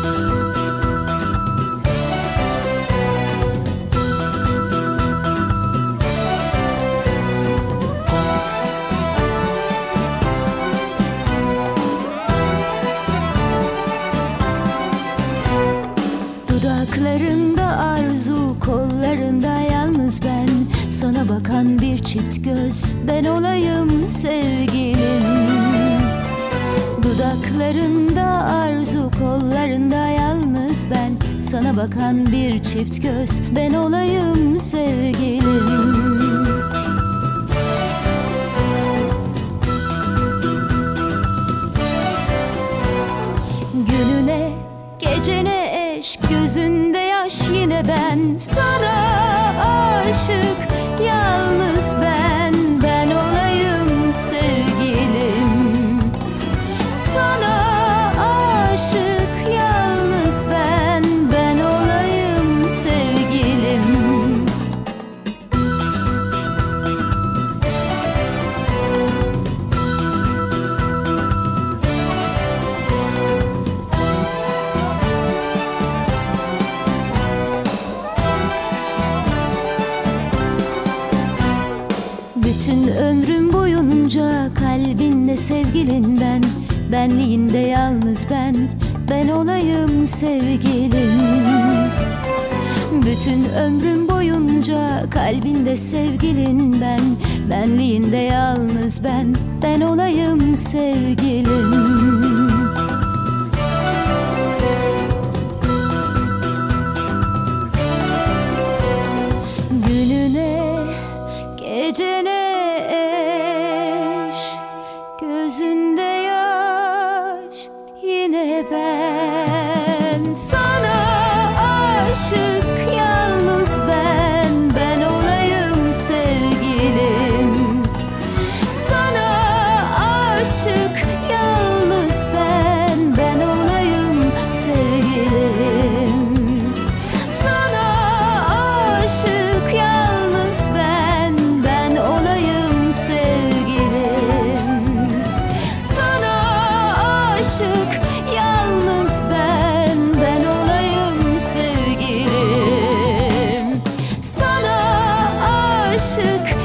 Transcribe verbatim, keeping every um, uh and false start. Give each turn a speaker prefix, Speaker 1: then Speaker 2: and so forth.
Speaker 1: Dudaklarında arzu, kollarında yalnız ben. Sana bakan bir çift göz, ben olayım sevgilim. Dudaklarında arzu, kollarında yalnız ben. Sana bakan bir çift göz, ben olayım sevgilim. Gününe, gecene eş, gözünde yaş yine ben. Sana aşık, yalnız ben, ben olayım sevgilim. Sana aşık, yalnız ben, ben olayım sevgilim. Bütün ömrüm boyunca kalbinde sevgilinden, benliğinde yalnız ben, ben olayım sevgilim. Bütün ömrüm boyunca kalbinde sevgilinden, benliğinde yalnız ben, ben olayım sevgilim. Gününe, gecene eş, gözünde yaş yine ben. Sana aşık, yalnız ben, ben olayım sevgilim. Sana aşık, yalnız ben, ben olayım sevgilim. Sana aşık, yalnız ben, ben olayım sevgilim. Sana aşık, yalnız ben, ben olayım sevgilim. Sana aşık,